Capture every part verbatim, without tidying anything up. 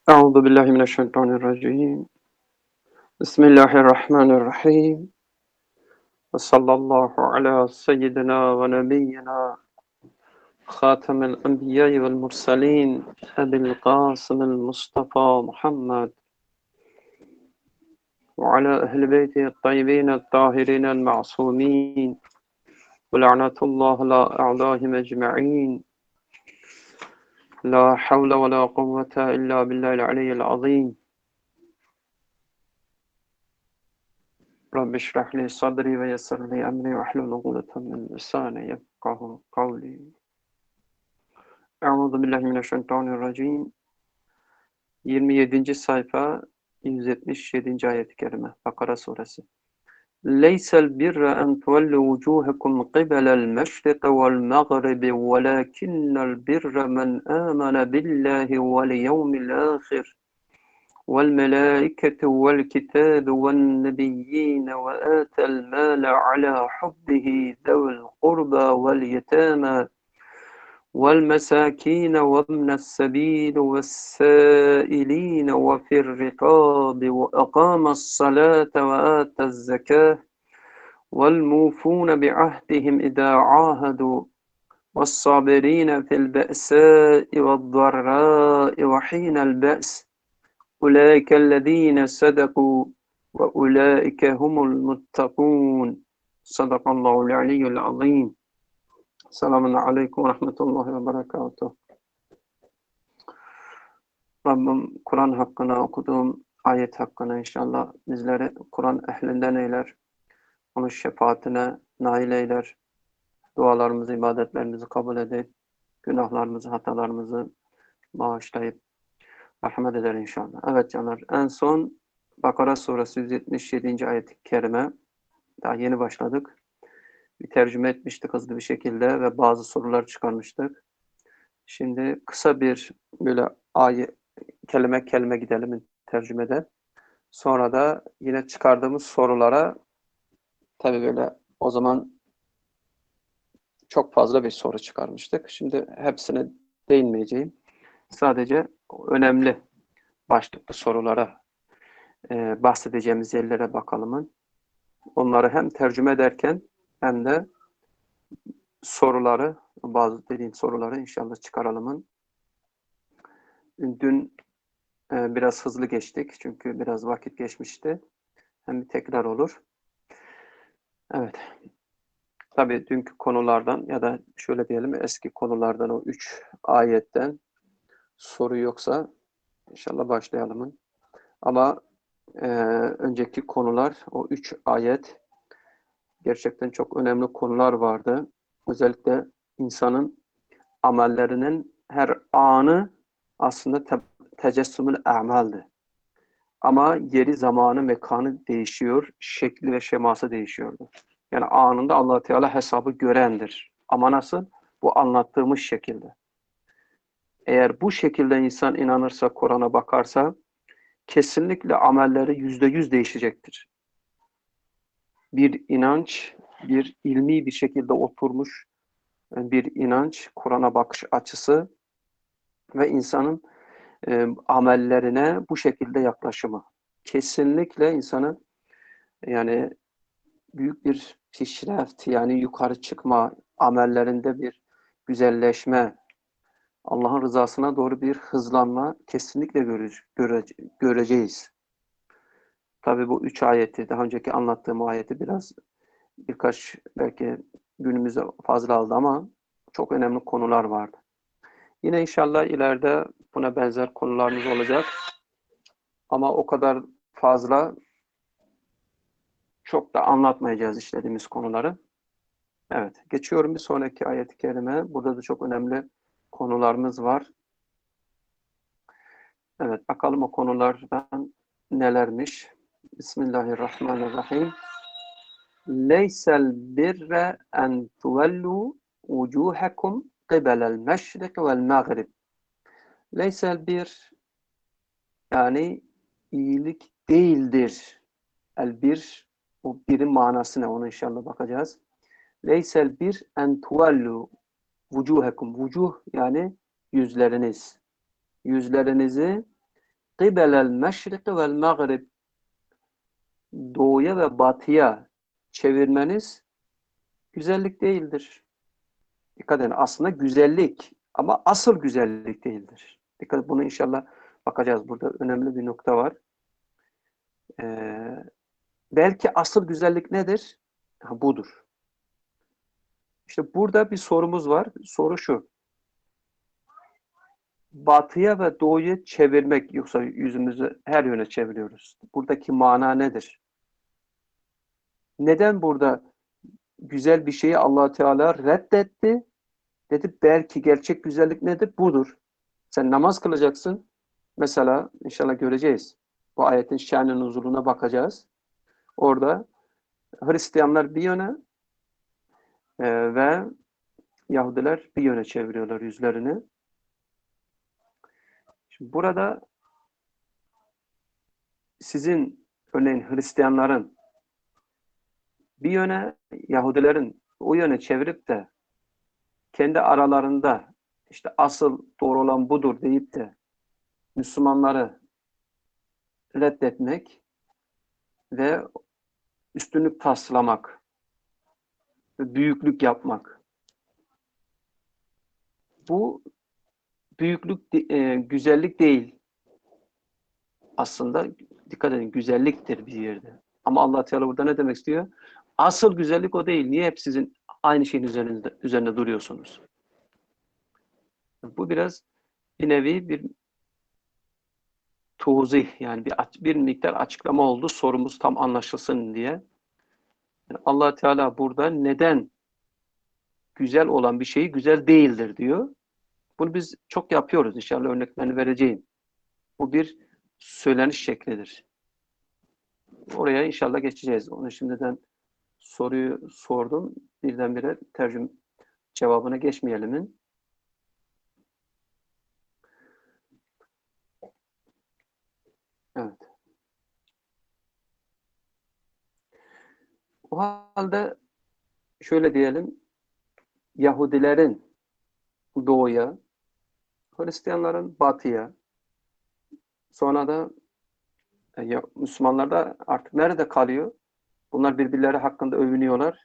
Euzu billahi mineşşeytanirracim. Bismillahirrahmanirrahim. Ve sallallahu ala seyyidina ve nebiyyina Hatemel enbiya'i vel murselin Ebil Kasım'el Mustafa Muhammed ve ala ehli beyti tayyibin tahirin ma'sumin ve la'natullahi ala a'dahim ecma'in. La havle ve la kuvvete illa billahil aliyyil azim. Rabbi şrah li sadri ve yessir li emri ve hlul ukdeten min lisani yefkahu kavli. Euzu billahi mineşşeytanirracim. yirmi yedinci sayfa yüz yetmiş yedinci ayet-i kerime Bakara suresi. Leysel birre en tuvellu vucuhakum qibelel meşriqi vel mağribi velakinnel birre men amene billahi vel yevmil ahir والملائكة والكتاب والنبيين وآتى المال على حبه ذوي القربى واليتامى والمساكين وابن السبيل والسائلين وفي الرقاب وأقام الصلاة وآتى الزكاة والموفون بعهدهم إذا عاهدوا والصابرين في البأساء والضراء وحين البأس أولئك الذين صدقوا وأولئك هم المتقون. Sadakallahul aliyyul azim. Selamun aleyküm ve rahmetullahi ve berekatuhu. Rabbim Kur'an hakkında okuduğum ayet hakkında inşallah bizleri Kur'an ehlinden eyler. Onun şefaatine nail eyler. Dualarımızı, ibadetlerimizi kabul edip günahlarımızı, hatalarımızı bağışlayıp rahmet eder inşallah. Evet canlar, en son Bakara suresi yüz yetmiş yedinci ayet-i kerime, daha yeni başladık. Bir tercüme etmiştik hızlı bir şekilde ve bazı sorular çıkarmıştık. Şimdi kısa bir böyle ayet, kelime kelime gidelim tercümede. Sonra da yine çıkardığımız sorulara, tabii böyle o zaman çok fazla bir soru çıkarmıştık. Şimdi hepsine değinmeyeceğim. Sadece önemli başlıklı sorulara, e, bahsedeceğimiz yerlere bakalım. Onları hem tercüme ederken hem de soruları, bazı dediğim soruları inşallah çıkaralım. Dün e, biraz hızlı geçtik çünkü biraz vakit geçmişti. Hem bir tekrar olur. Evet. Tabii dünkü konulardan ya da şöyle diyelim eski konulardan o üç ayetten soru yoksa inşallah başlayalım. Ama e, önceki konular o üç ayet gerçekten çok önemli konular vardı. Özellikle insanın amellerinin her anı aslında te tecessümül a'maldi. Ama yeri, zamanı, mekanı değişiyor, şekli ve şeması değişiyordu. Yani anında Allah Teala hesabı görendir. Ama nasıl? Bu anlattığımız şekilde. Eğer bu şekilde insan inanırsa, Kur'an'a bakarsa kesinlikle amelleri yüzde yüz değişecektir. Bir inanç, bir ilmi bir şekilde oturmuş bir inanç, Kur'an'a bakış açısı ve insanın e, amellerine bu şekilde yaklaşımı. Kesinlikle insanı yani büyük bir pişreft, yani yukarı çıkma, amellerinde bir güzelleşme, Allah'ın rızasına doğru bir hızlanma kesinlikle göre, göre, göreceğiz. Tabii bu üç ayeti, daha önceki anlattığım ayeti biraz birkaç belki günümüze fazla aldı ama çok önemli konular vardı. Yine inşallah ileride buna benzer konularımız olacak. Ama o kadar fazla çok da anlatmayacağız işlediğimiz konuları. Evet, geçiyorum bir sonraki ayet-i kerime. Burada da çok önemli konularımız var. Evet, bakalım o konulardan nelermiş. Bismillahirrahmanirrahim. Leysel birre en tuvellu vucuhakum qibelel meşrik vel mağrib. Leysel bir, yani iyilik değildir. El bir, o birin manası ne? Onu inşallah bakacağız. Leysel bir en tuvellu vucuhakum. Vucuh yani yüzleriniz. Yüzlerinizi kıbelel meşriki vel mağrib, doğuya ve batıya çevirmeniz güzellik değildir. Dikkat edin, aslında güzellik ama asıl güzellik değildir. Dikkat, bunu inşallah bakacağız. Burada önemli bir nokta var. Ee, belki asıl güzellik nedir? Ha, budur. İşte burada bir sorumuz var. Soru şu: batıya ve doğuya çevirmek, yoksa yüzümüzü her yöne çeviriyoruz. Buradaki mana nedir? Neden burada güzel bir şeyi Allah Teala reddetti? Dedi belki gerçek güzellik nedir? Budur. Sen namaz kılacaksın. Mesela inşallah göreceğiz. Bu ayetin şer'nin nuzuluna bakacağız. Orada Hristiyanlar bir yöne e, ve Yahudiler bir yöne çeviriyorlar yüzlerini. Şimdi burada sizin örneğin Hristiyanların bir yöne, Yahudilerin o yöne çevirip de kendi aralarında işte asıl doğru olan budur deyip de Müslümanları reddetmek ve üstünlük taslamak, büyüklük yapmak. Bu büyüklük, e, güzellik değil. Aslında dikkat edin, güzelliktir bir yerde. Ama Allah Teala burada ne demek istiyor? Asıl güzellik o değil. Niye hep sizin aynı şeyin üzerinde, üzerinde duruyorsunuz? Bu biraz bir nevi bir tuzih, yani bir, bir miktar açıklama oldu. Sorumuz tam anlaşılsın diye. Yani Allah Teala burada neden güzel olan bir şeyi güzel değildir diyor. Bunu biz çok yapıyoruz. İnşallah örneklerini vereceğim. Bu bir söyleniş şeklidir. Oraya inşallah geçeceğiz. Onu şimdiden soruyu sordum. Birdenbire tercüme cevabına geçmeyelim. Evet. O halde şöyle diyelim, Yahudilerin doğuya, Hristiyanların batıya, sonra da ya, Müslümanlar da artık nerede kalıyor? Bunlar birbirleri hakkında övünüyorlar.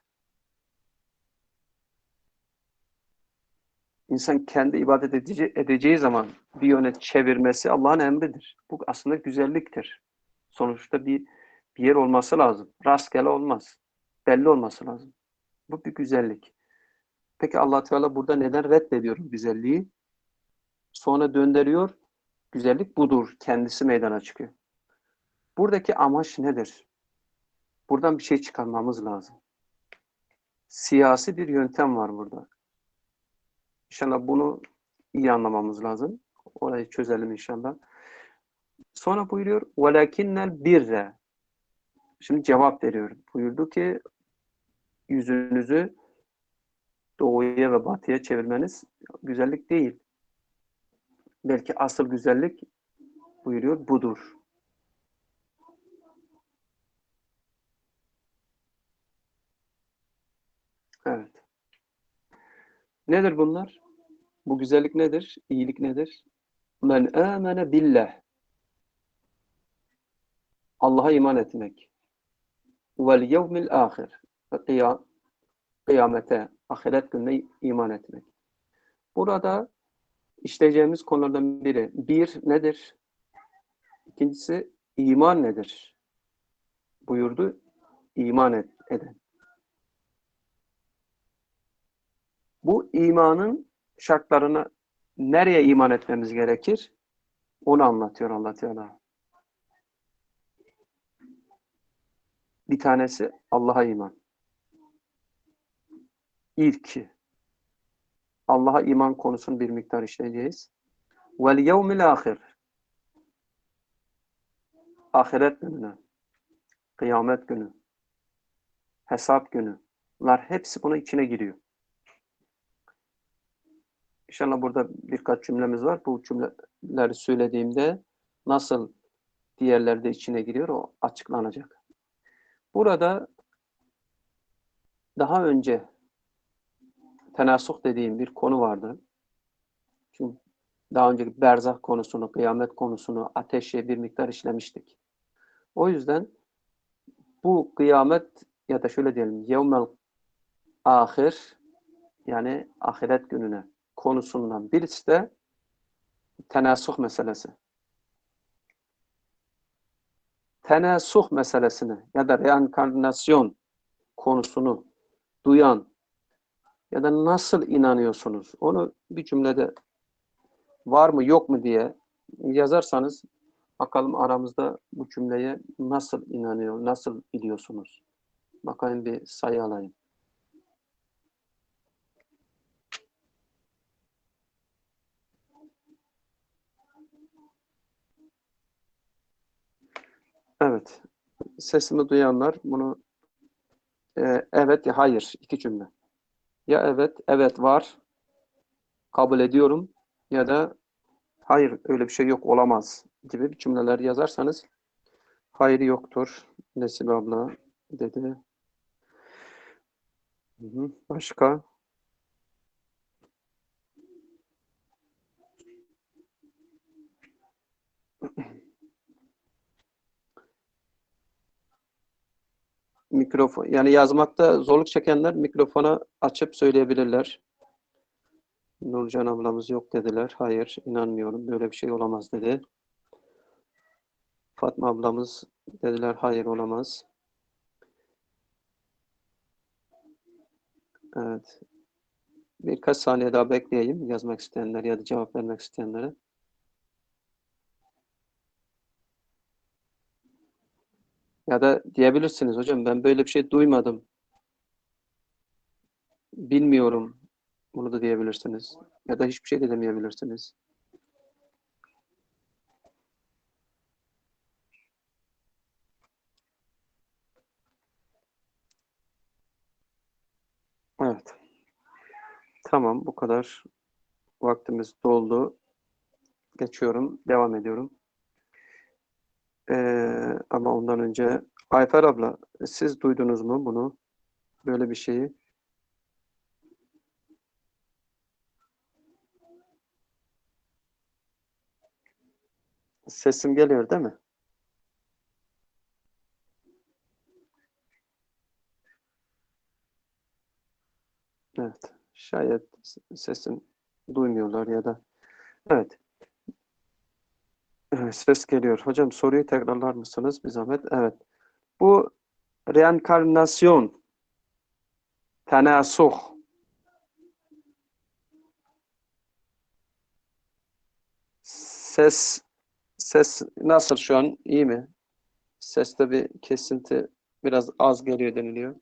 İnsan kendi ibadet edeceği, edeceği zaman bir yöne çevirmesi Allah'ın emridir. Bu aslında güzelliktir. Sonuçta bir, bir yer olması lazım. Rastgele olmaz. Belli olması lazım. Bu bir güzellik. Peki Allah Teala burada neden reddediyor güzelliği? Sonra döndürüyor. Güzellik budur. Kendisi meydana çıkıyor. Buradaki amaç nedir? Buradan bir şey çıkarmamız lazım. Siyasi bir yöntem var burada. İnşallah bunu iyi anlamamız lazım. Orayı çözelim inşallah. Sonra buyuruyor وَلَكِنَّ birre. Şimdi cevap veriyor. Buyurdu ki yüzünüzü doğuya ve batıya çevirmeniz güzellik değil. Belki asıl güzellik, buyuruyor, budur. Evet. Nedir bunlar? Bu güzellik nedir? İyilik nedir? Men amene billah. Allah'a iman etmek. Vel yevmil ahir. Kıyam, kıyamete, ahiret gününe iman etmek. Burada işleyeceğimiz konulardan biri. Bir nedir? İkincisi iman nedir? Buyurdu. İman et, eden. Bu imanın şartlarına nereye iman etmemiz gerekir? Onu anlatıyor Allah Teala. Bir tanesi Allah'a iman. İlki. Allah'a iman konusunu bir miktar işleyeceğiz. Vel yevmil ahir. Ahiret gününe. Kıyamet günü. Hesap günü. Bunlar hepsi bunun içine giriyor. İnşallah burada birkaç cümlemiz var. Bu cümleleri söylediğimde nasıl diğerleri de içine giriyor o açıklanacak. Burada daha önce tenasuh dediğim bir konu vardı. Şimdi Daha önceki berzah konusunu, kıyamet konusunu, ateşi bir miktar işlemiştik. O yüzden bu kıyamet ya da şöyle diyelim yevmel ahir yani ahiret gününe konusundan birisi de tenasuh meselesi. Tenasuh meselesini ya da reenkarnasyon konusunu duyan ya da nasıl inanıyorsunuz? Onu bir cümlede var mı yok mu diye yazarsanız bakalım aramızda bu cümleye nasıl inanıyor, nasıl biliyorsunuz? Bakayım bir sayı alayım. Evet. Sesimi duyanlar bunu e, evet ya hayır iki cümle. Ya evet, evet var, kabul ediyorum ya da hayır öyle bir şey yok olamaz gibi bir cümleler yazarsanız hayır yoktur. Nesibe abla dedi. Hı hı. Başka? Mikrofon yani yazmakta zorluk çekenler mikrofona açıp söyleyebilirler. Nurcan ablamız yok dediler. Hayır, inanmıyorum. Böyle bir şey olamaz dedi. Fatma ablamız dediler. Hayır, olamaz. Evet. Birkaç saniye daha bekleyeyim. Yazmak isteyenler ya da cevap vermek isteyenlere. Ya da diyebilirsiniz hocam ben böyle bir şey duymadım. Bilmiyorum. Bunu da diyebilirsiniz. Ya da hiçbir şey de demeyebilirsiniz. Evet. Tamam, bu kadar. Vaktimiz doldu. Geçiyorum. Devam ediyorum. Ee, ama ondan önce Ayfer abla siz duydunuz mu bunu? Böyle bir şeyi. Sesim geliyor değil mi? Evet. Şayet sesim duymuyorlar ya da evet. Evet, ses geliyor. Hocam soruyu tekrarlar mısınız bir zahmet? Evet. Bu reenkarnasyon, tenasuh, ses ses nasıl şu an? İyi mi? Seste bir kesinti biraz az geliyor deniliyor.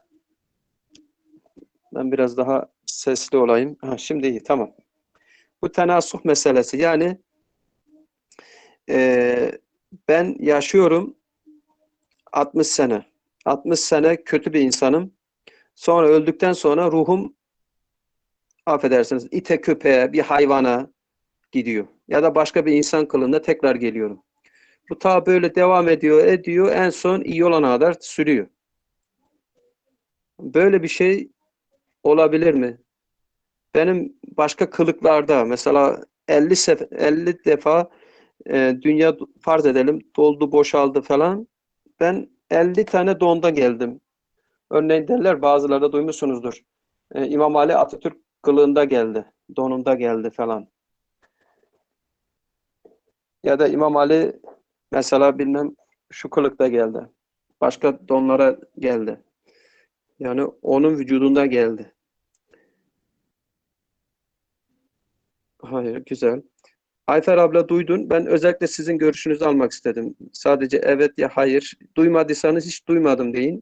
Ben biraz daha sesli olayım. Ha, şimdi iyi, tamam. Bu tenasuh meselesi yani e, ben yaşıyorum altmış sene. altmış sene kötü bir insanım. Sonra öldükten sonra ruhum affedersiniz ite köpeğe bir hayvana gidiyor. Ya da başka bir insan kılığında tekrar geliyorum. Bu ta böyle devam ediyor ediyor en son iyi olana kadar sürüyor. Böyle bir şey olabilir mi? Benim başka kılıklarda mesela elli sefer, elli defa e, dünya farz edelim doldu boşaldı falan. Ben elli tane donda geldim. Örneğin derler bazıları da duymuşsunuzdur. E, İmam Ali Atatürk kılığında geldi. Donunda geldi falan. Ya da İmam Ali mesela bilmem şu kılıkta geldi. Başka donlara geldi. Yani onun vücudunda geldi. Hayır, güzel. Ayfer abla duydun. Ben özellikle sizin görüşünüzü almak istedim. Sadece evet ya hayır. Duymadıysanız hiç duymadım deyin.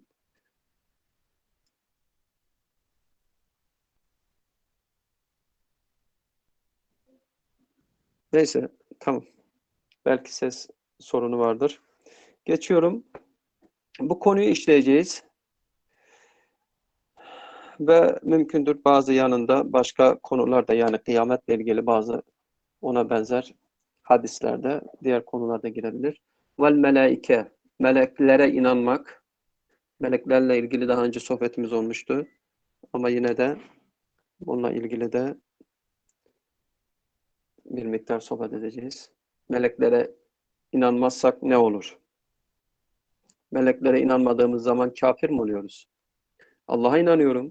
Neyse, tamam. Belki ses sorunu vardır. Geçiyorum. Bu konuyu işleyeceğiz ve mümkündür bazı yanında başka konularda yani kıyametle ilgili bazı ona benzer hadislerde diğer konularda girebilir. Vel melaike meleklere inanmak. Meleklerle ilgili daha önce sohbetimiz olmuştu. Ama yine de bununla ilgili de bir miktar sohbet edeceğiz. Meleklere inanmazsak ne olur? Meleklere inanmadığımız zaman kafir mi oluyoruz? Allah'a inanıyorum.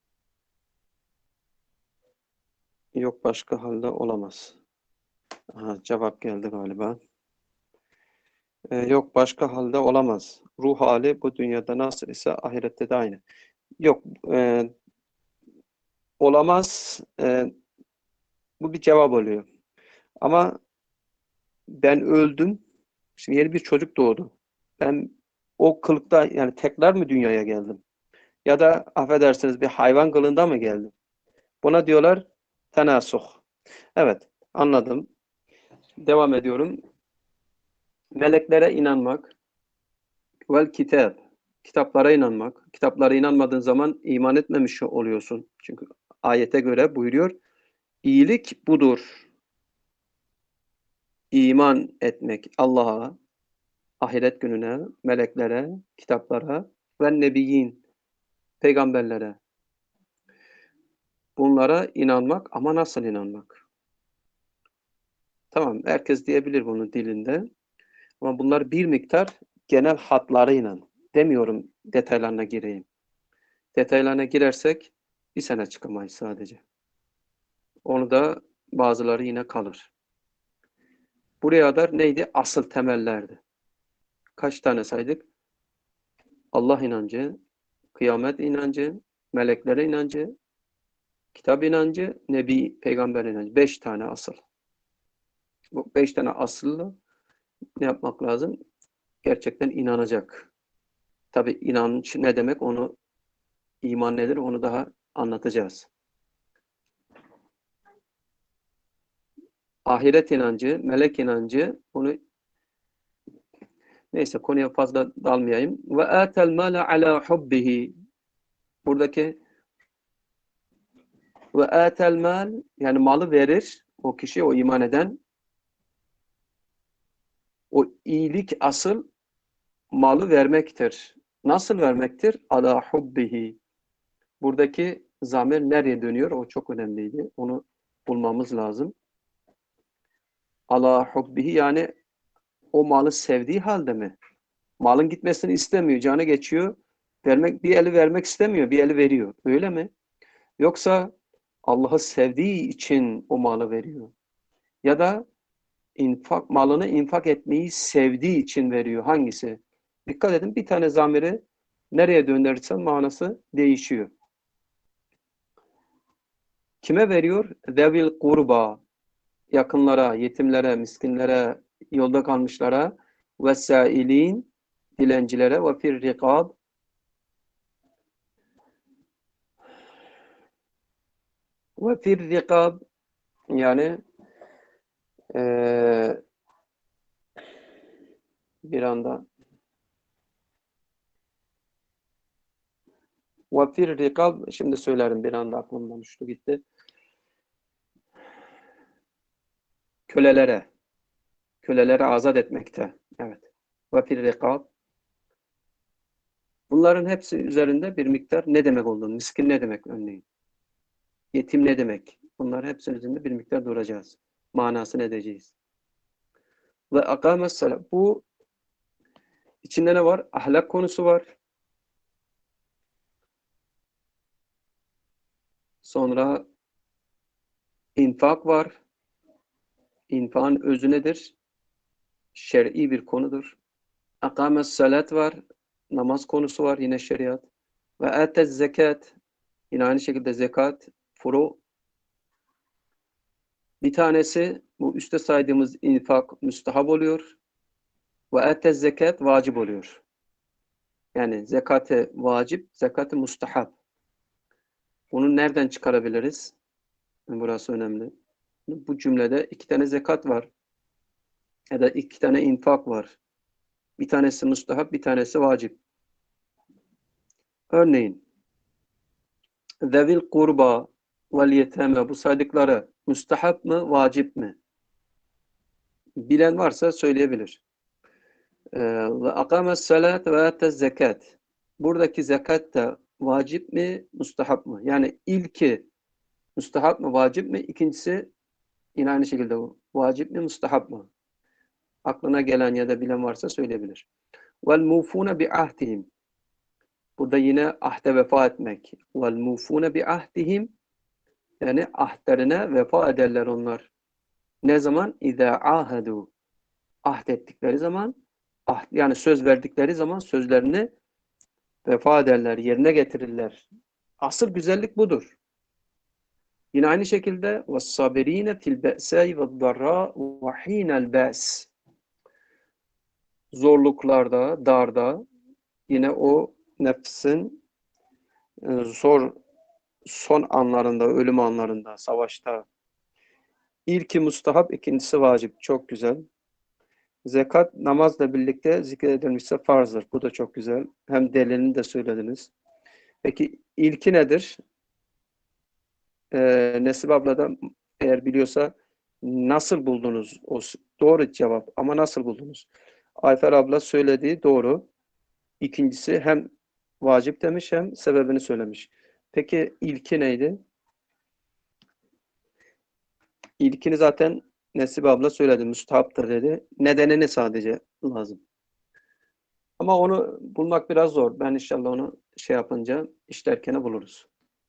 Yok başka halde olamaz. Aha, cevap geldi galiba. Ee, yok başka halde olamaz. Ruh hali bu dünyada nasıl ise ahirette de aynı. Yok e, olamaz. E, bu bir cevap oluyor. Ama ben öldüm. Şimdi yeni bir çocuk doğdu. Ben o kılıkta yani tekrar mı dünyaya geldim? Ya da affedersiniz bir hayvan kılığında mı geldim? Buna diyorlar tenasuh. Evet, anladım. Devam ediyorum. Meleklere inanmak vel kitab. Kitaplara inanmak. Kitaplara inanmadığın zaman iman etmemiş oluyorsun. Çünkü ayete göre buyuruyor. İyilik budur. İman etmek Allah'a, ahiret gününe, meleklere, kitaplara ve nebiyyin, peygamberlere. Bunlara inanmak ama nasıl inanmak? Tamam, herkes diyebilir bunun dilinde. Ama bunlar bir miktar genel hatlarıyla. Demiyorum detaylarına gireyim. Detaylarına girersek bir sene çıkamayız sadece. Onu da bazıları yine kalır. Buraya kadar neydi? Asıl temellerdi. Kaç tane saydık? Allah inancı, kıyamet inancı, meleklere inancı, kitap inancı, nebi, peygamber inancı. Beş tane asıl. Bu beş tane asılla ne yapmak lazım? Gerçekten inanacak. Tabii inanç ne demek onu, iman nedir onu daha anlatacağız. Ahiret inancı, melek inancı, bunu neyse konuya fazla dalmayayım. Ve atel mâle alâ hubbihi. Buradaki ve atel mal yani malı verir o kişi, o iman eden. O iyilik asıl malı vermektir. Nasıl vermektir? Ala hubbihi. Buradaki zamir nereye dönüyor? O çok önemliydi. Onu bulmamız lazım. Ala hubbihi yani o malı sevdiği halde mi? Malın gitmesini istemiyor. Canı geçiyor. Vermek, bir eli vermek istemiyor. Bir eli veriyor. Öyle mi? Yoksa Allah'ı sevdiği için o malı veriyor. Ya da infak, malını infak etmeyi sevdiği için veriyor. Hangisi? Dikkat edin bir tane zamiri nereye döndürürsen manası değişiyor. Kime veriyor? Zevil kurba. Yakınlara, yetimlere, miskinlere, yolda kalmışlara vesailin, dilencilere ve fir rikab. Ve fir rikab yani ee, bir anda ve fir rikab şimdi söylerim bir anda aklımdan uçtu gitti. Kölelere köleleri azat etmekte. Evet. Ve fir rikab. Bunların hepsi üzerinde bir miktar ne demek olduğunu, miskin ne demek örneğin, yetim ne demek, bunlar hepsinin üzerinde bir miktar duracağız. Manasını edeceğiz. Ve akames salat. Bu içinde ne var? Ahlak konusu var. Sonra infak var. İnfakın özü nedir? Şer'i bir konudur. Akames salat var. Namaz konusu var. Yine şeriat. Ve atez zekat. Yine aynı şekilde zekat. Furu. Bir tanesi bu üstte saydığımız infak müstehab oluyor. Ve atez zekat vacip oluyor. Yani zekate vacip, zekate mustahab. Bunu nereden çıkarabiliriz? Burası önemli. Bu cümlede iki tane zekat var. Ya da iki tane infak var. Bir tanesi mustahab, bir tanesi vacip. Örneğin zevil kurba vel yeteme bu saydıkları müstahab mı, vacip mi? Bilen varsa söyleyebilir. Ve akames salat ve atez zekat. Buradaki zekat da vacip mi, mustahab mı? Yani ilki müstahap mı, vacip mi? İkincisi Yine aynı şekilde bu. Vacip mi, mustahap mı? Aklına gelen ya da bilen varsa söyleyebilir. Vel mufune bi ahdihim. Burada yine ahde vefa etmek. Vel mufune bi ahdihim. Yani ahdlerine vefa ederler onlar. Ne zaman? İzâ âhedû. Ahd ettikleri zaman, ahd, yani söz verdikleri zaman sözlerini vefa ederler, yerine getirirler. Asıl güzellik budur. Yine aynı şekilde وَالصَّابِر۪ينَ فِي الْبَأْسَاءِ وَالضَّرَّاءِ وَح۪ينَ الْبَأْسِ. Zorluklarda, darda, yine o nefsin zor son anlarında, ölüm anlarında, savaşta. İlki mustahap, ikincisi vacip. Çok güzel. Zekat namazla birlikte zikredilmişse farzdır. Bu da çok güzel. Hem delilini de söylediniz. Peki ilki nedir? Ee, Nesip abla da eğer biliyorsa nasıl buldunuz? O doğru cevap ama nasıl buldunuz? Ayfer abla söylediği doğru. İkincisi hem vacip demiş hem sebebini söylemiş. Peki ilki neydi? İlkini zaten Nesip abla söyledi. Müstahaptır dedi. Nedenini sadece lazım. Ama onu bulmak biraz zor. Ben inşallah onu şey yapınca işlerken buluruz.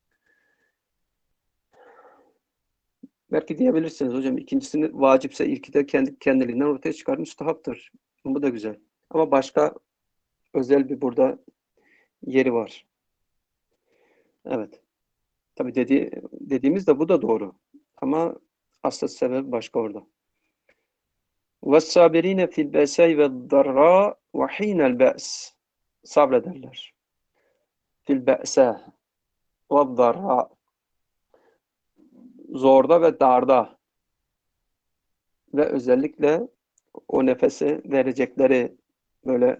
Belki diyebilirsiniz hocam ikincisini vacipse ilki de kendi kendiliğinden ortaya çıkar müstahaptır. Bu da güzel. Ama başka özel bir burada yeri var. Evet. Tabii dedi, dediğimiz de bu da doğru. Ama asıl sebep başka orada. وَالصَّابِر۪ينَ فِي الْبَأْسَاءِ وَالضَّرَّاءِ وَح۪ينَ الْبَأْسِ. Sabrederler. Fil be'sa ve darra. Zorda ve darda. Ve özellikle o nefesi verecekleri böyle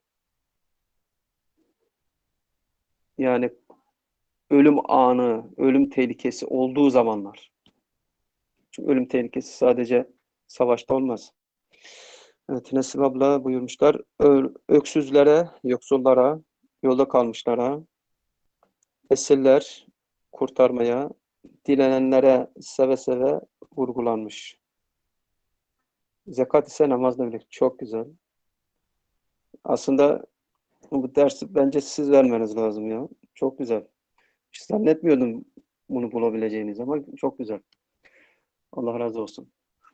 yani ölüm anı, ölüm tehlikesi olduğu zamanlar. Çünkü ölüm tehlikesi sadece savaşta olmaz. Evet, Nesip abla buyurmuşlar. Öksüzlere, yoksullara, yolda kalmışlara, esirler kurtarmaya, dilenenlere seve seve vurgulanmış. Zekat ise namazla birlikte. Çok güzel. Aslında bu dersi bence siz vermeniz lazım ya. Çok güzel. Hiç zannetmiyordum bunu bulabileceğiniz ama çok güzel. Allah razı olsun.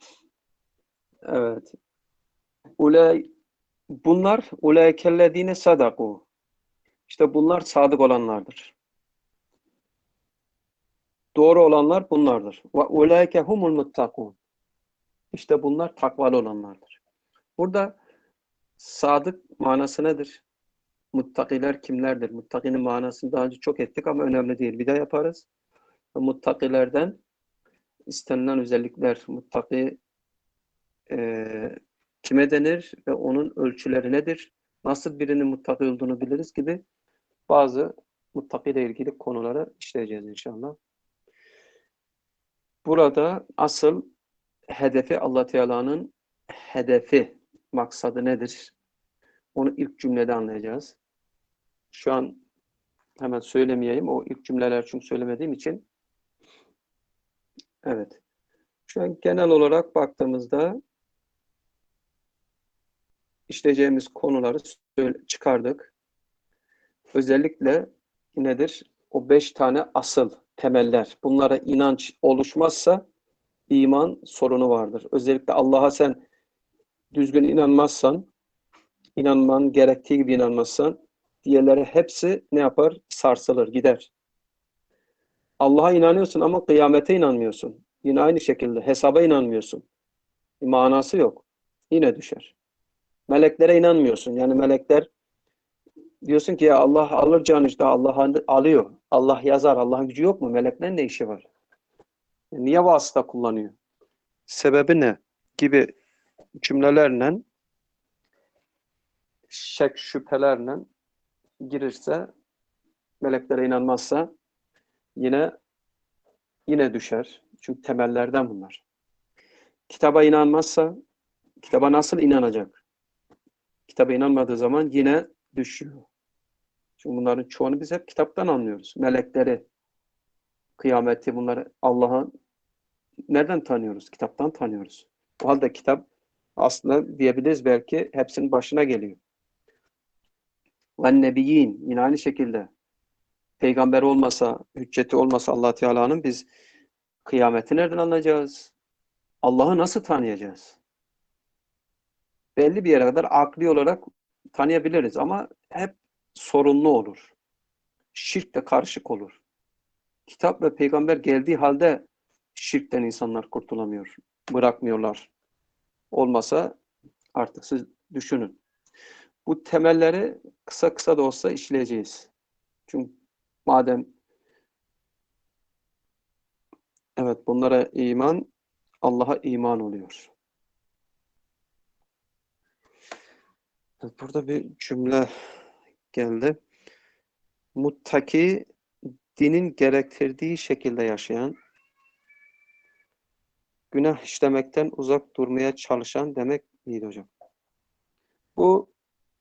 Evet. Ulay, bunlar ulaykellezine sadaku. İşte bunlar sadık olanlardır. Doğru olanlar bunlardır. Ve ulayke humul muttakun. İşte bunlar takvalı olanlardır. Burada sadık manası nedir? Muttakiler kimlerdir? Muttakinin manasını daha önce çok ettik ama önemli değil. Bir de yaparız. Muttakilerden istenilen özellikler, muttaki e, kime denir ve onun ölçüleri nedir? Nasıl birinin muttaki olduğunu biliriz gibi bazı muttaki ile ilgili konuları işleyeceğiz inşallah. Burada asıl hedefi Allah Teala'nın hedefi, maksadı nedir? Onu ilk cümlede anlayacağız. Şu an hemen söylemeyeyim. O ilk cümleler çünkü söylemediğim için. Evet. Şu an genel olarak baktığımızda işleyeceğimiz konuları çıkardık. Özellikle nedir? O beş tane asıl temeller. Bunlara inanç oluşmazsa iman sorunu vardır. Özellikle Allah'a sen düzgün inanmazsan, inanman gerektiği gibi inanmazsan, diğerleri hepsi ne yapar? Sarsılır, gider. Allah'a inanıyorsun ama kıyamete inanmıyorsun. Yine aynı şekilde hesaba inanmıyorsun. Bir manası yok. Yine düşer. Meleklere inanmıyorsun. Yani melekler diyorsun ki ya Allah alır canı işte Allah alıyor. Allah yazar. Allah'ın gücü yok mu? Meleklerin ne işi var? Niye vasıta kullanıyor? Sebebi ne? Gibi cümlelerle şek şüphelerle girirse meleklere inanmazsa yine yine düşer. Çünkü temellerden bunlar. Kitaba inanmazsa kitaba nasıl inanacak? Kitaba inanmadığı zaman yine düşüyor. Çünkü bunların çoğunu biz hep kitaptan anlıyoruz. Melekleri, kıyameti bunları Allah'ın nereden tanıyoruz? Kitaptan tanıyoruz. O halde kitap aslında diyebiliriz belki hepsinin başına geliyor. Ve nebiyyin yine aynı şekilde peygamber olmasa, hücceti olmasa Allah Teala'nın biz kıyameti nereden anlayacağız? Allah'ı nasıl tanıyacağız? Belli bir yere kadar akli olarak tanıyabiliriz ama hep sorunlu olur. Şirk de karışık olur. Kitap ve peygamber geldiği halde şirkten insanlar kurtulamıyor, bırakmıyorlar. Olmasa artık siz düşünün. Bu temelleri kısa kısa da olsa işleyeceğiz. Çünkü madem evet bunlara iman, Allah'a iman oluyor. Evet, burada bir cümle geldi. Muttaki, dinin gerektirdiği şekilde yaşayan, günah işlemekten uzak durmaya çalışan demek miydi hocam? Bu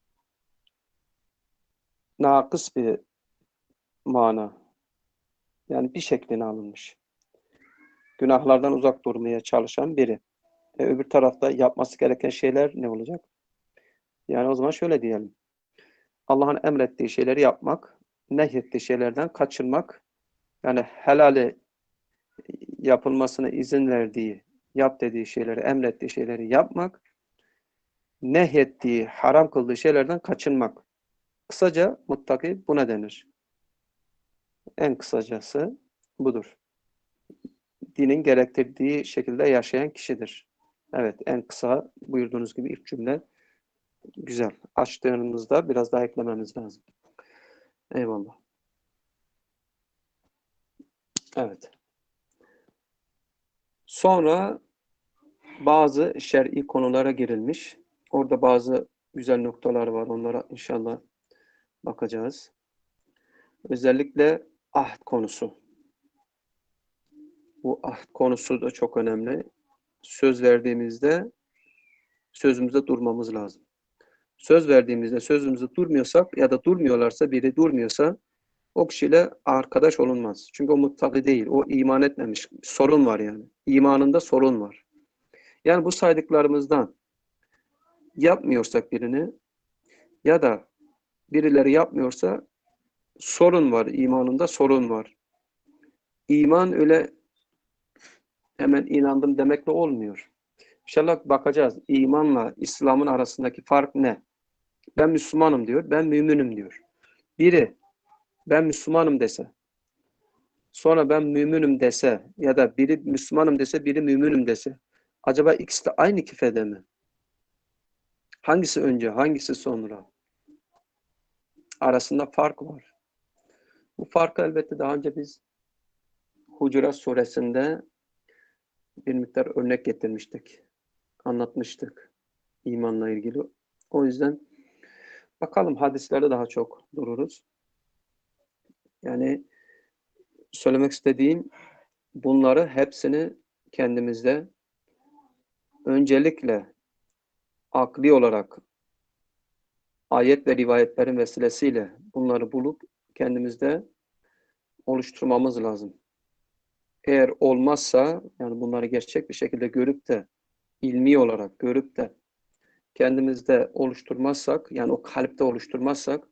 nakıs bir mana. Yani bir şekline alınmış. Günahlardan uzak durmaya çalışan biri. E, öbür tarafta yapması gereken şeyler ne olacak? Yani o zaman şöyle diyelim. Allah'ın emrettiği şeyleri yapmak, nehyettiği şeylerden kaçınmak, yani helali yapılmasına izin verdiği, yap dediği şeyleri, emrettiği şeyleri yapmak, nehyettiği, haram kıldığı şeylerden kaçınmak. Kısaca muttaki buna denir. En kısacası budur. Dinin gerektirdiği şekilde yaşayan kişidir. Evet, en kısa buyurduğunuz gibi ilk cümle güzel. Açtığınızda biraz daha eklememiz lazım. Eyvallah. Evet. Sonra bazı şer'i konulara girilmiş. Orada bazı güzel noktalar var. Onlara inşallah bakacağız. Özellikle ahd konusu. Bu ahd konusu da çok önemli. Söz verdiğimizde sözümüzde durmamız lazım. Söz verdiğimizde sözümüzde durmuyorsak ya da durmuyorlarsa, biri durmuyorsa o kişiyle arkadaş olunmaz. Çünkü o muttaki değil. O iman etmemiş. Sorun var yani. İmanında sorun var. Yani bu saydıklarımızdan yapmıyorsak birini ya da birileri yapmıyorsa sorun var. İmanında sorun var. İman öyle hemen inandım demekle olmuyor. İnşallah bakacağız. İmanla İslam'ın arasındaki fark ne? Ben Müslümanım diyor. Ben müminim diyor. Biri ben Müslümanım dese, sonra ben müminim dese ya da biri Müslümanım dese, biri müminim dese, acaba ikisi de aynı kefede mi? Hangisi önce, hangisi sonra? Arasında fark var. Bu farkı elbette daha önce biz Hucurat suresinde bir miktar örnek getirmiştik. Anlatmıştık imanla ilgili. O yüzden bakalım hadislerde daha çok dururuz. Yani söylemek istediğim bunları hepsini kendimizde öncelikle akli olarak ayet ve rivayetlerin vesilesiyle bunları bulup kendimizde oluşturmamız lazım. Eğer olmazsa, yani bunları gerçek bir şekilde görüp de ilmi olarak görüp de kendimizde oluşturmazsak, yani o kalpte oluşturmazsak,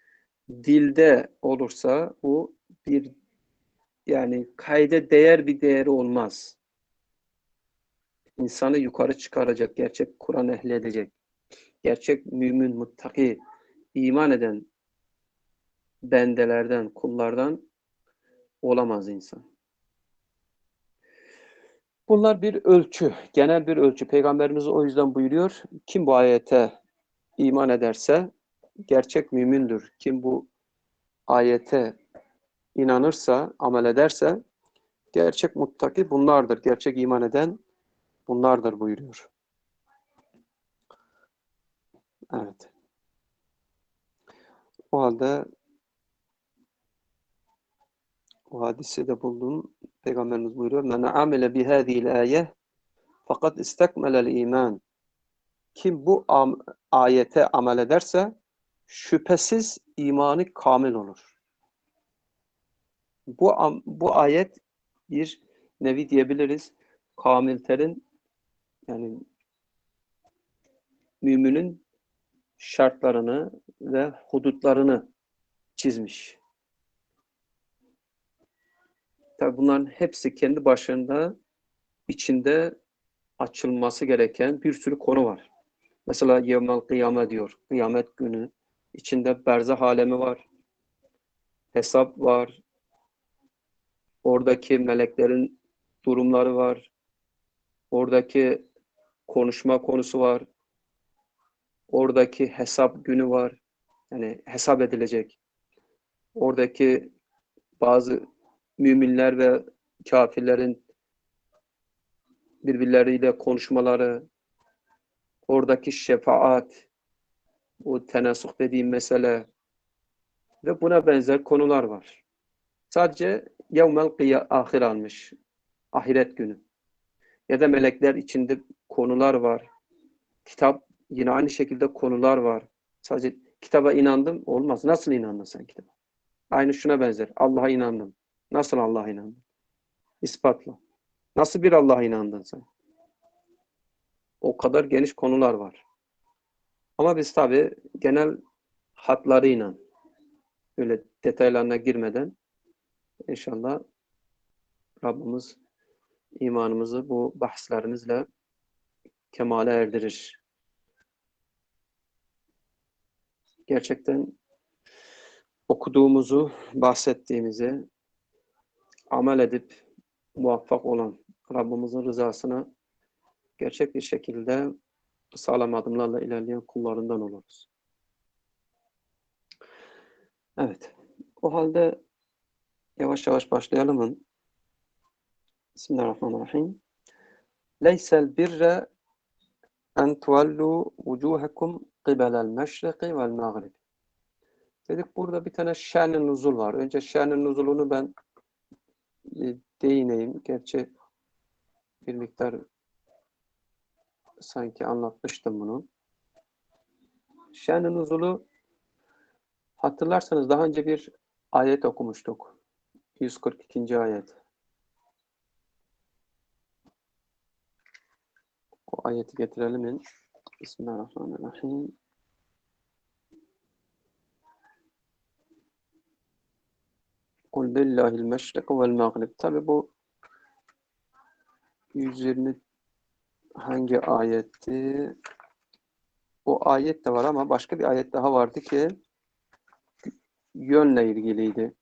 dilde olursa bu bir yani kayda değer bir değeri olmaz. İnsanı yukarı çıkaracak, gerçek Kur'an ehli edecek, gerçek mümin, muttaki, iman eden bendelerden, kullardan olamaz insan. Bunlar bir ölçü, genel bir ölçü. Peygamberimiz o yüzden buyuruyor, kim bu ayete iman ederse gerçek mümindir. Kim bu ayete inanırsa, amel ederse gerçek muttaki bunlardır. Gerçek iman eden bunlardır buyuruyor. Evet. O halde o hadisi de buldum. Peygamberimiz buyuruyor. Men amile bi hadihi'l ayeh fakat istekmelel iman. Kim bu am ayete amel ederse şüphesiz imanı kamil olur. Bu bu ayet bir nevi diyebiliriz. Kamilter'in yani müminin şartlarını ve hudutlarını çizmiş. Tabii bunların hepsi kendi başında içinde açılması gereken bir sürü konu var. Mesela yevmel kıyame diyor. Kıyamet günü. İçinde berzah alemi var. Hesap var. Oradaki meleklerin durumları var. Oradaki konuşma konusu var. Oradaki hesap günü var. Yani hesap edilecek. Oradaki bazı müminler ve kafirlerin birbirleriyle konuşmaları, oradaki şefaat, o tenasuh dediğim mesele ve buna benzer konular var. Sadece yevmel kıya ahir almış. Ahiret günü. Ya da melekler içinde konular var. Kitap yine aynı şekilde konular var. Sadece kitaba inandım olmaz. Nasıl inandın sen kitaba? Aynı şuna benzer. Allah'a inandım. Nasıl Allah'a inandın? İspatla. Nasıl bir Allah'a inandın sen? O kadar geniş konular var. Ama biz tabii genel hatlarıyla öyle detaylarına girmeden inşallah Rabbimiz imanımızı bu bahslerimizle kemale erdirir. Gerçekten okuduğumuzu, bahsettiğimizi amel edip muvaffak olan Rabbimizin rızasına gerçek bir şekilde sağlam adımlarla ilerleyen kullarından oluruz. Evet. O halde yavaş yavaş başlayalım. Bismillahirrahmanirrahim. Leysel birre en tuvallu vucuhakum qibelel meşriki vel mağrib. Dedik burada bir tane şen-i nuzul var. Önce şen-i nuzulunu ben e, değineyim. Gerçi bir miktar sanki anlatmıştım bunu. Şen-i nuzulu hatırlarsanız daha önce bir ayet okumuştuk. yüz kırk ikinci ayet. O ayeti getirelim. Bismillahirrahmanirrahim. Kul lillahil meşrik vel mağrib. Tabi bu yüz yirmi hangi ayetti? O ayet de var ama başka bir ayet daha vardı ki yönle ilgiliydi.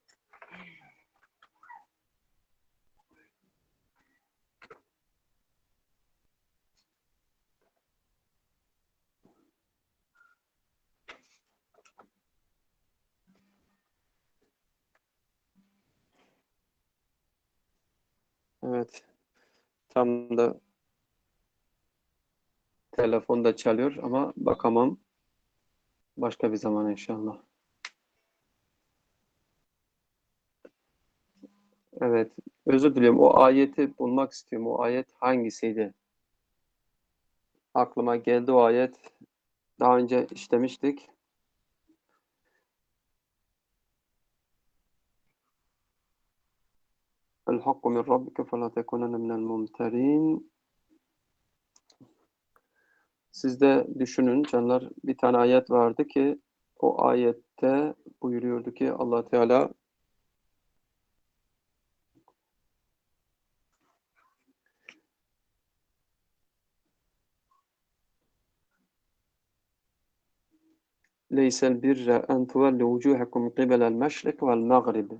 Evet. Tam da telefonda çalıyor ama bakamam. Başka bir zaman inşallah. Evet. Özür diliyorum. O ayeti bulmak istiyorum. O ayet hangisiydi? Aklıma geldi o ayet. Daha önce işlemiştik. El hakku min rabbike fe la tekunenne minel mumterin. Siz de düşünün canlar, bir tane ayet vardı ki o ayette buyuruyordu ki Allah Teala Leysel birre en tuvelli vucuhakum qibelel meşrik vel mağrib.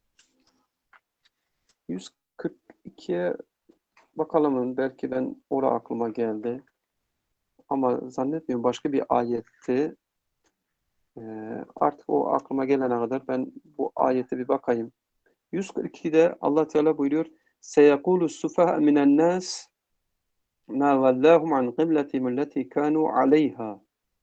yüz kırk ikiye bakalım, belki ben ora aklıma geldi. Ama zannetmiyorum, başka bir ayetti. Ee, artık o aklıma gelene kadar ben bu ayete bir bakayım. yüz kırk ikide Allah Teala buyuruyor: "Seyekulu sufaha minen nas ma vallahum an qibletihim allati kanu aleyha."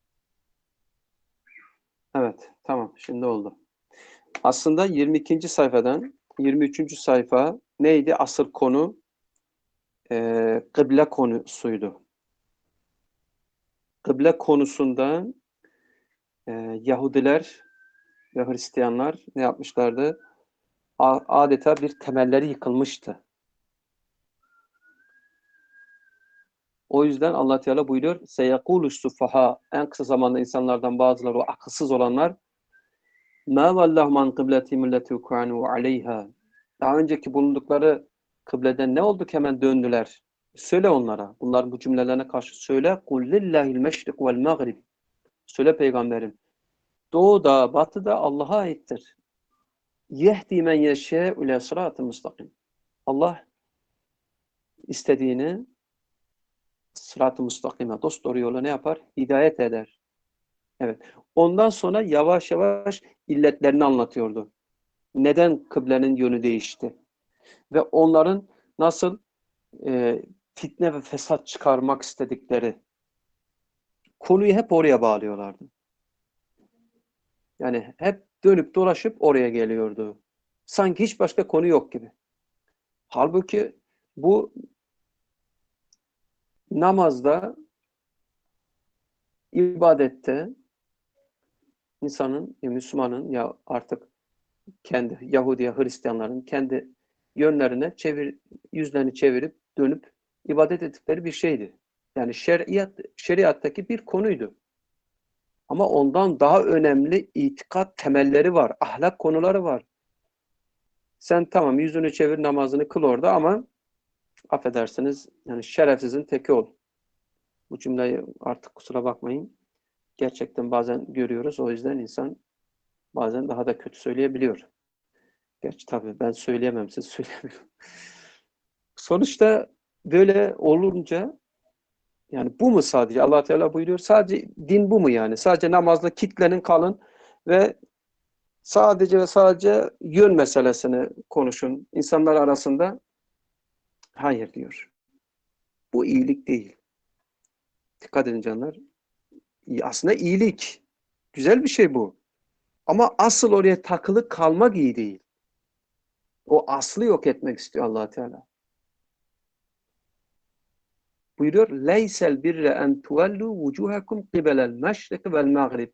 Evet, tamam, şimdi oldu. Aslında yirmi ikinci sayfadan yirmi üçüncü sayfa neydi? Asıl konu e, kıble konusuydu. Kıble konusunda e, Yahudiler ve Hristiyanlar ne yapmışlardı? A- adeta bir temelleri yıkılmıştı. O yüzden Allah Teala buyuruyor seyekulu sufaha, en kısa zamanda insanlardan bazıları, o akılsız olanlar, ma vallahum an kıbletihim alleti kanu aleyha, daha önceki bulundukları kıbleden ne oldu ki hemen döndüler? Söyle onlara. Bunlar bu cümlelerine karşı söyle. Kul lillahil meşrik vel mağrib. Söyle peygamberim. Doğu da batı da Allah'a aittir. Yehdi men yeşâ'u ile sıratı müstakim. Allah istediğini sırat-ı müstakime, dosdoğru yola ne yapar? Hidayet eder. Evet. Ondan sonra yavaş yavaş illetlerini anlatıyordu. Neden kıblenin yönü değişti? Ve onların nasıl e, fitne ve fesat çıkarmak istedikleri, konuyu hep oraya bağlıyorlardı. Yani hep dönüp dolaşıp oraya geliyordu. Sanki hiç başka konu yok gibi. Halbuki bu namazda, ibadette insanın, Müslümanın ya artık kendi Yahudiya, Hristiyanların kendi yönlerine çevir, yüzlerini çevirip dönüp ibadet ettikleri bir şeydi. Yani şeriat, şeriattaki bir konuydu. Ama ondan daha önemli itikat temelleri var, ahlak konuları var. Sen tamam yüzünü çevir, namazını kıl orada ama affedersiniz yani şerefsizin teki ol. Bu cümleyi artık kusura bakmayın. Gerçekten bazen görüyoruz. O yüzden insan bazen daha da kötü söyleyebiliyor. Gerçi tabii ben söyleyemem, siz söyleyemiyorum. Sonuçta böyle olunca yani bu mu sadece? Allah Teala buyuruyor. Sadece din bu mu yani? Sadece namazla kitlenin kalın ve sadece ve sadece yön meselesini konuşun insanlar arasında. Hayır diyor. Bu iyilik değil. Dikkat edin canlar. Aslında iyilik. Güzel bir şey bu. Ama asıl oraya takılı kalmak iyi değil. O aslı yok etmek istiyor Allah Teala. Buyuruyor leysel birre en tuvellu vucuhakum qibelel meşrik vel mağrib.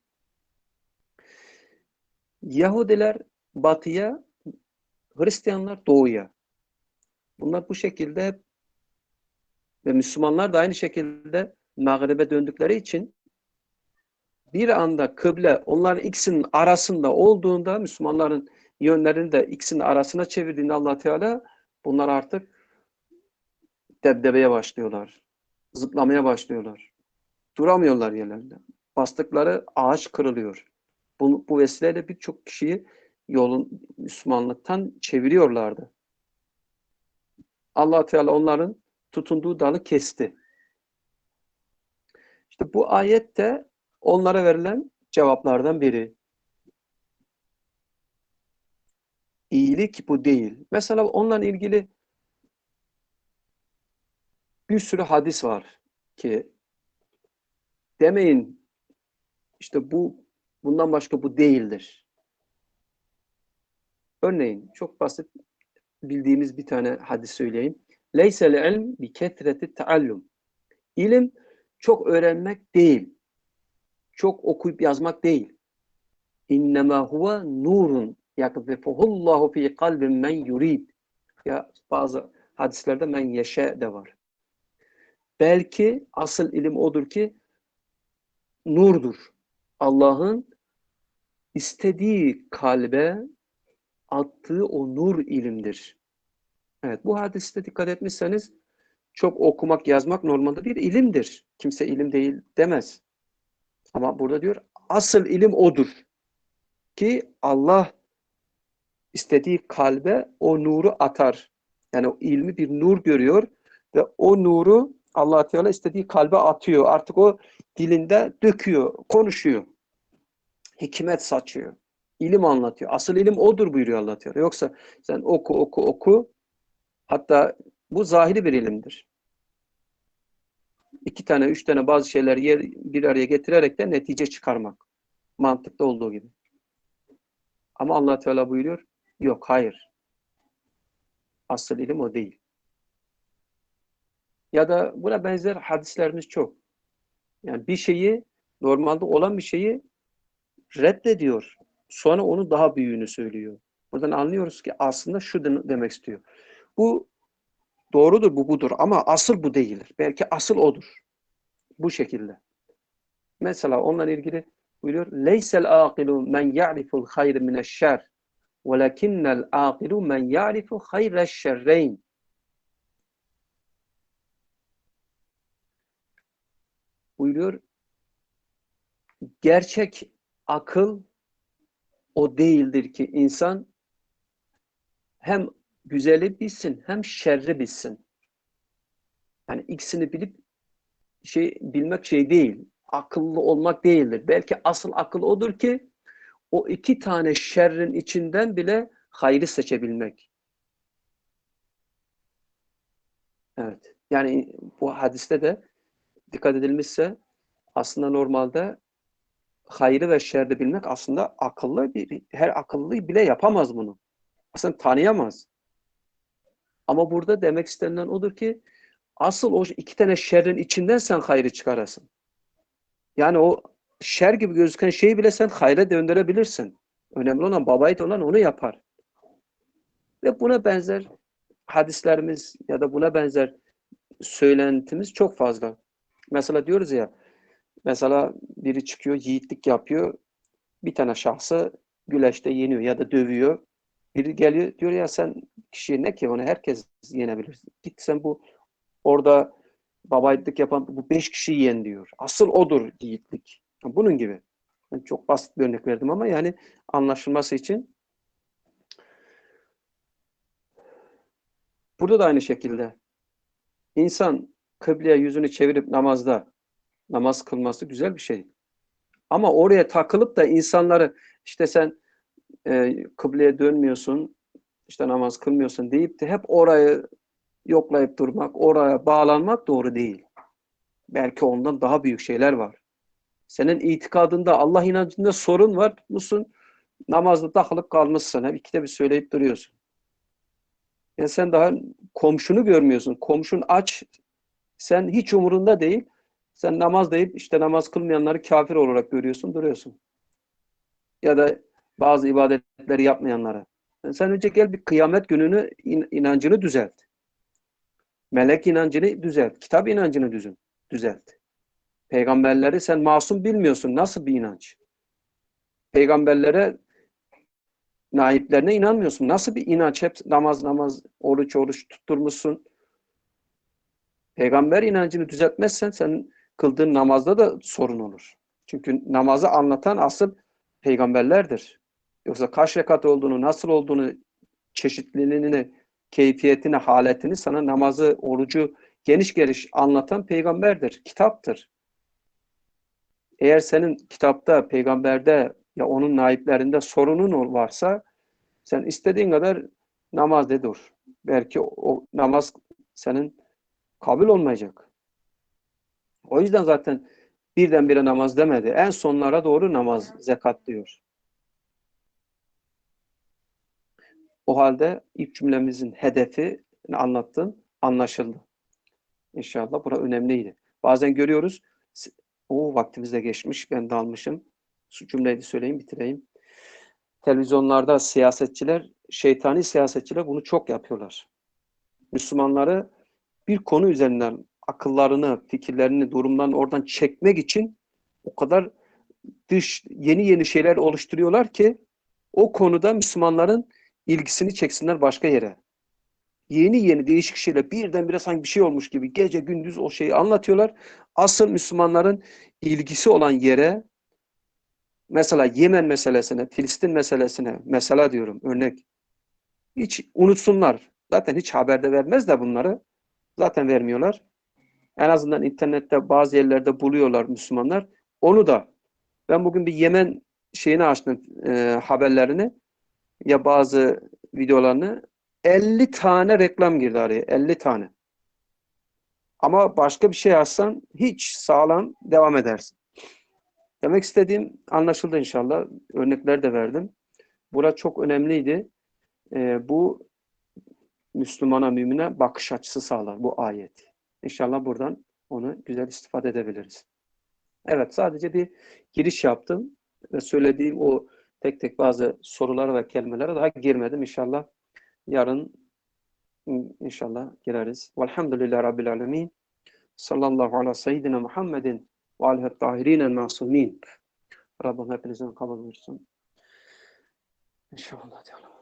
Yahudiler batıya, Hristiyanlar doğuya. Bunlar bu şekilde ve Müslümanlar da aynı şekilde mağribe döndükleri için bir anda kıble onların ikisinin arasında olduğunda, Müslümanların yönlerini de ikisinin arasına çevirdiğinde Allah Teala bunlar artık debdebeye başlıyorlar. Zıplamaya başlıyorlar. Duramıyorlar yerlerinde. Bastıkları ağaç kırılıyor. Bu, bu vesileyle birçok kişiyi yolun Müslümanlıktan çeviriyorlardı. Allah Teala onların tutunduğu dalı kesti. İşte bu ayet de onlara verilen cevaplardan biri. İyilik bu değil. Mesela onunla ilgili bir sürü hadis var ki demeyin işte bu bundan başka bu değildir. Örneğin çok basit bildiğimiz bir tane hadis söyleyeyim. Leysel ilm bi ketreti taallum. İlim çok öğrenmek değil. Çok okuyup yazmak değil. İnnemâ huve nurun yakzifuhullahu fi kalbin men yurid. Ya bazı hadislerde men yeşe de var. Belki asıl ilim odur ki nurdur. Allah'ın istediği kalbe attığı o nur ilimdir. Evet, bu hadiste dikkat etmişseniz çok okumak, yazmak normalde bir ilimdir. Kimse ilim değil demez. Ama burada diyor asıl ilim odur ki Allah istediği kalbe o nuru atar. Yani o ilmi bir nur görüyor ve o nuru Allah Teala istediği kalbe atıyor. Artık o dilinde döküyor, konuşuyor. Hikmet saçıyor. İlim anlatıyor. Asıl ilim odur buyuruyor Allah Teala. Yoksa sen oku oku oku, hatta bu zahiri bir ilimdir. İki tane, üç tane bazı şeyler yer, bir araya getirerek de netice çıkarmak. Mantıkta olduğu gibi. Ama Allah Teala buyuruyor, yok hayır. Asıl ilim o değil. Ya da buna benzer hadislerimiz çok. Yani bir şeyi, normalde olan bir şeyi reddediyor. Sonra onu daha büyüğünü söylüyor. Buradan anlıyoruz ki aslında şu demek istiyor. Bu doğrudur, bu budur ama asıl bu değildir. Belki asıl odur. Bu şekilde. Mesela onunla ilgili buyuruyor. Leysel aqilu men ya'riful hayr mineşşer velakinnel aqilu men ya'rifu hayreşşerreyn. Buyuruyor. Gerçek akıl o değildir ki insan hem güzeli bilsin hem şerri bilsin. Yani ikisini bilip şey bilmek şey değil. Akıllı olmak değildir. Belki asıl akıl odur ki o iki tane şerrin içinden bile hayrı seçebilmek. Evet. Yani bu hadiste de dikkat edilmişse aslında normalde hayrı ve şerri bilmek aslında akıllı bir, her akıllı bile yapamaz bunu. Aslında tanıyamaz. Ama burada demek istenilen odur ki asıl o iki tane şerrin içinden sen hayrı çıkarasın. Yani o şer gibi gözüken şeyi bile sen hayra döndürebilirsin. Önemli olan, babayit olan onu yapar. Ve buna benzer hadislerimiz ya da buna benzer söylentimiz çok fazla. Mesela diyoruz ya, mesela biri çıkıyor, yiğitlik yapıyor, bir tane şahsı güleşte yeniyor ya da dövüyor. Biri geliyor diyor ya sen kişiye ne ki onu herkes yenebilir. Git sen bu orada babayitlik yapan bu beş kişiyi yen diyor. Asıl odur yiğitlik. Bunun gibi. Ben çok basit bir örnek verdim ama yani anlaşılması için. Burada da aynı şekilde insan kıbleye yüzünü çevirip namazda namaz kılması güzel bir şey. Ama oraya takılıp da insanları işte sen e, kıbleye dönmüyorsun, işte namaz kılmıyorsun deyip de hep orayı yoklayıp durmak, oraya bağlanmak doğru değil. Belki ondan daha büyük şeyler var. Senin itikadında, Allah inancında sorun var. Musun? Namazda takılıp kalmışsın. Hep ikide bir söyleyip duruyorsun. Yani sen daha komşunu görmüyorsun. Komşun aç. Sen hiç umurunda değil. Sen namaz deyip işte namaz kılmayanları kafir olarak görüyorsun, duruyorsun. Ya da bazı ibadetleri yapmayanlara. Sen önce gel bir kıyamet gününü inancını düzelt. Melek inancını düzelt. Kitap inancını düzün, düzelt. Peygamberleri sen masum bilmiyorsun. Nasıl bir inanç? Peygamberlere, naiplerine inanmıyorsun. Nasıl bir inanç? Hep namaz namaz, oruç oruç tutturmuşsun. Peygamber inancını düzeltmezsen senin kıldığın namazda da sorun olur. Çünkü namazı anlatan asıl peygamberlerdir. Yoksa kaç rekat olduğunu, nasıl olduğunu, çeşitliliğini, keyfiyetini, haletini sana namazı, orucu geniş geniş anlatan peygamberdir, kitaptır. Eğer senin kitapta, peygamberde ya onun naiplerinde sorunun varsa sen istediğin kadar namaz de dur. Belki o, o namaz senin kabul olmayacak. O yüzden zaten birdenbire namaz demedi. En sonlara doğru namaz, zekat diyor. O halde ilk cümlemizin hedefi anlattığım anlaşıldı. İnşallah bura önemliydi. Bazen görüyoruz, o vaktimiz de geçmiş, ben dalmışım. Şu cümleyi de söyleyeyim, bitireyim. Televizyonlarda siyasetçiler, şeytani siyasetçiler bunu çok yapıyorlar. Müslümanları bir konu üzerinden akıllarını, fikirlerini, durumlarını oradan çekmek için o kadar dış yeni yeni şeyler oluşturuyorlar ki o konuda Müslümanların ilgisini çeksinler başka yere. Yeni yeni değişik şeyler birdenbire sanki bir şey olmuş gibi gece gündüz o şeyi anlatıyorlar. Asıl Müslümanların ilgisi olan yere, mesela Yemen meselesine, Filistin meselesine, mesela diyorum örnek, hiç unutsunlar. Zaten hiç haberde vermez de bunları. Zaten vermiyorlar. En azından internette bazı yerlerde buluyorlar Müslümanlar. Onu da ben bugün bir Yemen şeyini açtım, e, haberlerini ya bazı videolarını, elli tane reklam girdi araya. elli tane. Ama başka bir şey açsan hiç sağlam devam edersin. Demek istediğim anlaşıldı inşallah. Örnekler de verdim. Bura çok önemliydi. E, bu Müslümana, mümine bakış açısı sağlar bu ayet. İnşallah buradan onu güzel istifade edebiliriz. Evet, sadece bir giriş yaptım ve söylediğim o tek tek bazı sorulara ve kelimelere daha girmedim. İnşallah yarın İnşallah gireriz. Velhamdülillahi Rabbil alemin. Sallallahu ala seyyidina Muhammedin ve alihi tahirinel masumin. Rabbim hepinizden kabul buyursun. İnşallah.